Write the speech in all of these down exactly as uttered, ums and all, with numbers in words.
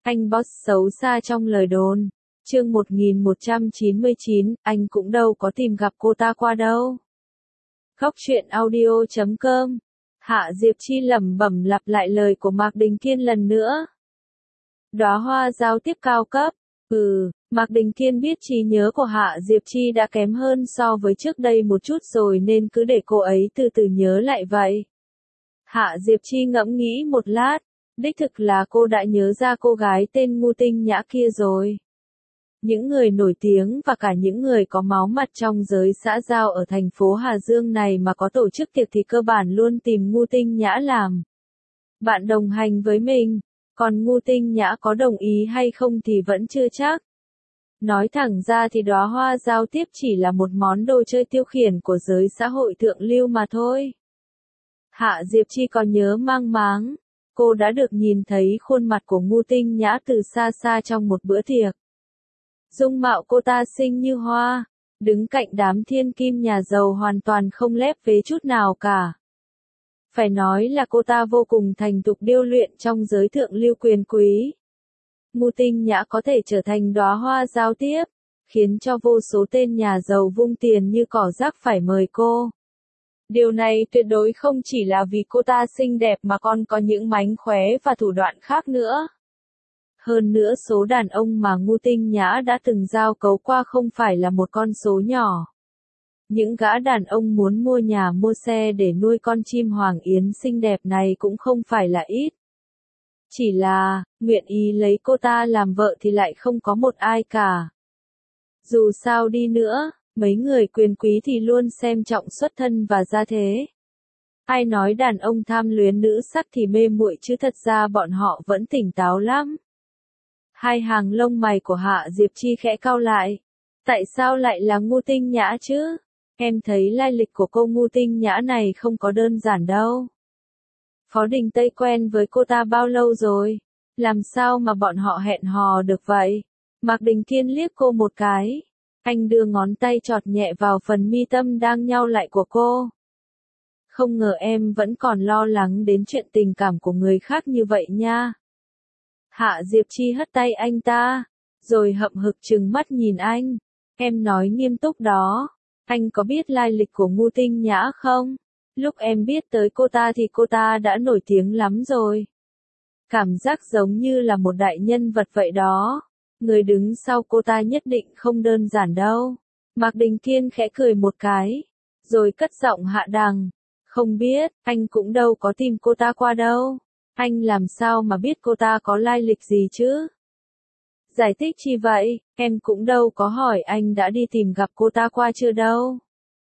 Anh boss xấu xa trong lời đồn. Chương một nghìn một trăm chín mươi chín, anh cũng đâu có tìm gặp cô ta qua đâu. Góc truyện audio chấm com. Hạ Diệp Chi lẩm bẩm lặp lại lời của Mạc Đình Kiên lần nữa. Đóa hoa giao tiếp cao cấp. Ừ, Mạc Đình Kiên biết trí nhớ của Hạ Diệp Chi đã kém hơn so với trước đây một chút rồi nên cứ để cô ấy từ từ nhớ lại vậy. Hạ Diệp Chi ngẫm nghĩ một lát, đích thực là cô đã nhớ ra cô gái tên Ngưu Tinh Nhã kia rồi. Những người nổi tiếng và cả những người có máu mặt trong giới xã giao ở thành phố Hà Dương này mà có tổ chức tiệc thì cơ bản luôn tìm Ngưu Tinh Nhã làm bạn đồng hành với mình, còn Ngưu Tinh Nhã có đồng ý hay không thì vẫn chưa chắc. Nói thẳng ra thì đóa hoa giao tiếp chỉ là một món đồ chơi tiêu khiển của giới xã hội thượng lưu mà thôi. Hạ Diệp Chi còn nhớ mang máng, cô đã được nhìn thấy khuôn mặt của Ngưu Tinh Nhã từ xa xa trong một bữa tiệc. Dung mạo cô ta xinh như hoa, đứng cạnh đám thiên kim nhà giàu hoàn toàn không lép vế chút nào cả. Phải nói là cô ta vô cùng thành thục điêu luyện trong giới thượng lưu quyền quý. Ngưu Tinh Nhã có thể trở thành đóa hoa giao tiếp, khiến cho vô số tên nhà giàu vung tiền như cỏ rác phải mời cô. Điều này tuyệt đối không chỉ là vì cô ta xinh đẹp mà còn có những mánh khóe và thủ đoạn khác nữa. Hơn nữa số đàn ông mà Ngưu Tinh Nhã đã từng giao cấu qua không phải là một con số nhỏ. Những gã đàn ông muốn mua nhà mua xe để nuôi con chim hoàng yến xinh đẹp này cũng không phải là ít. Chỉ là, nguyện ý lấy cô ta làm vợ thì lại không có một ai cả. Dù sao đi nữa, mấy người quyền quý thì luôn xem trọng xuất thân và gia thế. Ai nói đàn ông tham luyến nữ sắc thì mê muội chứ thật ra bọn họ vẫn tỉnh táo lắm. Hai hàng lông mày của Hạ Diệp Chi khẽ cau lại. Tại sao lại là Ngưu Tinh Nhã chứ? Em thấy lai lịch của cô Ngưu Tinh Nhã này không có đơn giản đâu. Phó Đình Tây quen với cô ta bao lâu rồi? Làm sao mà bọn họ hẹn hò được vậy? Mạc Đình Kiên liếc cô một cái. Anh đưa ngón tay chọt nhẹ vào phần mi tâm đang nhao lại của cô. Không ngờ em vẫn còn lo lắng đến chuyện tình cảm của người khác như vậy nha. Hạ Diệp Chi hất tay anh ta, rồi hậm hực trừng mắt nhìn anh. Em nói nghiêm túc đó. Anh có biết lai lịch của Ngưu Tinh Nhã không? Lúc em biết tới cô ta thì cô ta đã nổi tiếng lắm rồi. Cảm giác giống như là một đại nhân vật vậy đó. Người đứng sau cô ta nhất định không đơn giản đâu. Mạc Đình Kiên khẽ cười một cái, rồi cất giọng hạ đằng. Không biết, anh cũng đâu có tìm cô ta qua đâu. Anh làm sao mà biết cô ta có lai lịch gì chứ? Giải thích chi vậy, em cũng đâu có hỏi anh đã đi tìm gặp cô ta qua chưa đâu.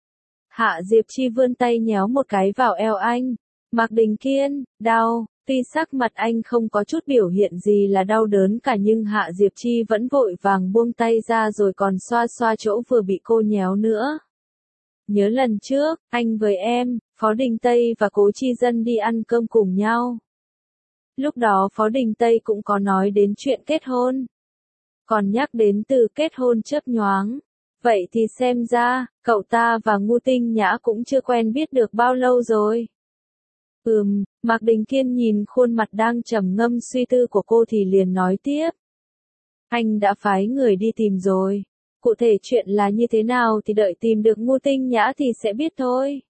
Hạ Diệp Chi vươn tay nhéo một cái vào eo anh. Mạc Đình Kiên, đau, tuy sắc mặt anh không có chút biểu hiện gì là đau đớn cả nhưng Hạ Diệp Chi vẫn vội vàng buông tay ra rồi còn xoa xoa chỗ vừa bị cô nhéo nữa. Nhớ lần trước, anh với em, Phó Đình Tây và Cố Chi Dân đi ăn cơm cùng nhau. Lúc đó Phó Đình Tây cũng có nói đến chuyện kết hôn. Còn nhắc đến từ kết hôn chớp nhoáng. Vậy thì xem ra, cậu ta và Ngưu Tinh Nhã cũng chưa quen biết được bao lâu rồi. Ừm, Mạc Đình Kiên nhìn khuôn mặt đang trầm ngâm suy tư của cô thì liền nói tiếp. Anh đã phái người đi tìm rồi. Cụ thể chuyện là như thế nào thì đợi tìm được Ngưu Tinh Nhã thì sẽ biết thôi.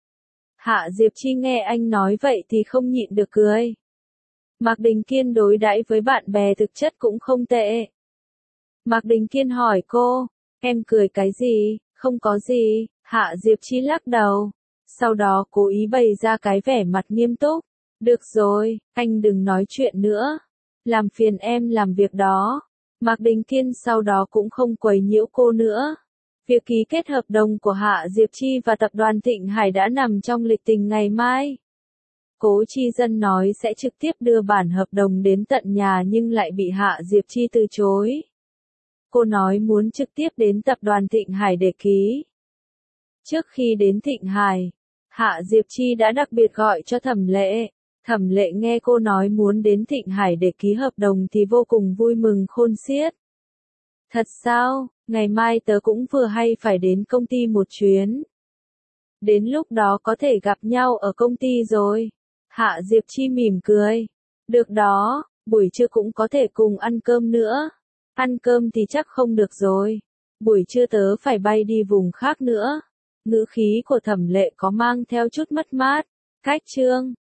Hạ Diệp Chi nghe anh nói vậy thì không nhịn được cười. Mạc Đình Kiên đối đãi với bạn bè thực chất cũng không tệ. Mạc Đình Kiên hỏi cô, em cười cái gì, không có gì, Hạ Diệp Chi lắc đầu. Sau đó cố ý bày ra cái vẻ mặt nghiêm túc. Được rồi, anh đừng nói chuyện nữa. Làm phiền em làm việc đó. Mạc Đình Kiên sau đó cũng không quấy nhiễu cô nữa. Việc ký kết hợp đồng của Hạ Diệp Chi và tập đoàn Thịnh Hải đã nằm trong lịch trình ngày mai. Cố Chi Dân nói sẽ trực tiếp đưa bản hợp đồng đến tận nhà nhưng lại bị Hạ Diệp Chi từ chối. Cô nói muốn trực tiếp đến tập đoàn Thịnh Hải để ký. Trước khi đến Thịnh Hải, Hạ Diệp Chi đã đặc biệt gọi cho Thẩm Lệ. Thẩm Lệ nghe cô nói muốn đến Thịnh Hải để ký hợp đồng thì vô cùng vui mừng khôn xiết. Thật sao, ngày mai tớ cũng vừa hay phải đến công ty một chuyến. Đến lúc đó có thể gặp nhau ở công ty rồi. Hạ Diệp Chi mỉm cười. Được đó, Buổi trưa cũng có thể cùng ăn cơm nữa. Ăn cơm thì chắc không được rồi. Buổi trưa tớ phải bay đi vùng khác nữa. Ngữ khí của Thẩm Lệ có mang theo chút mất mát. Cách Trương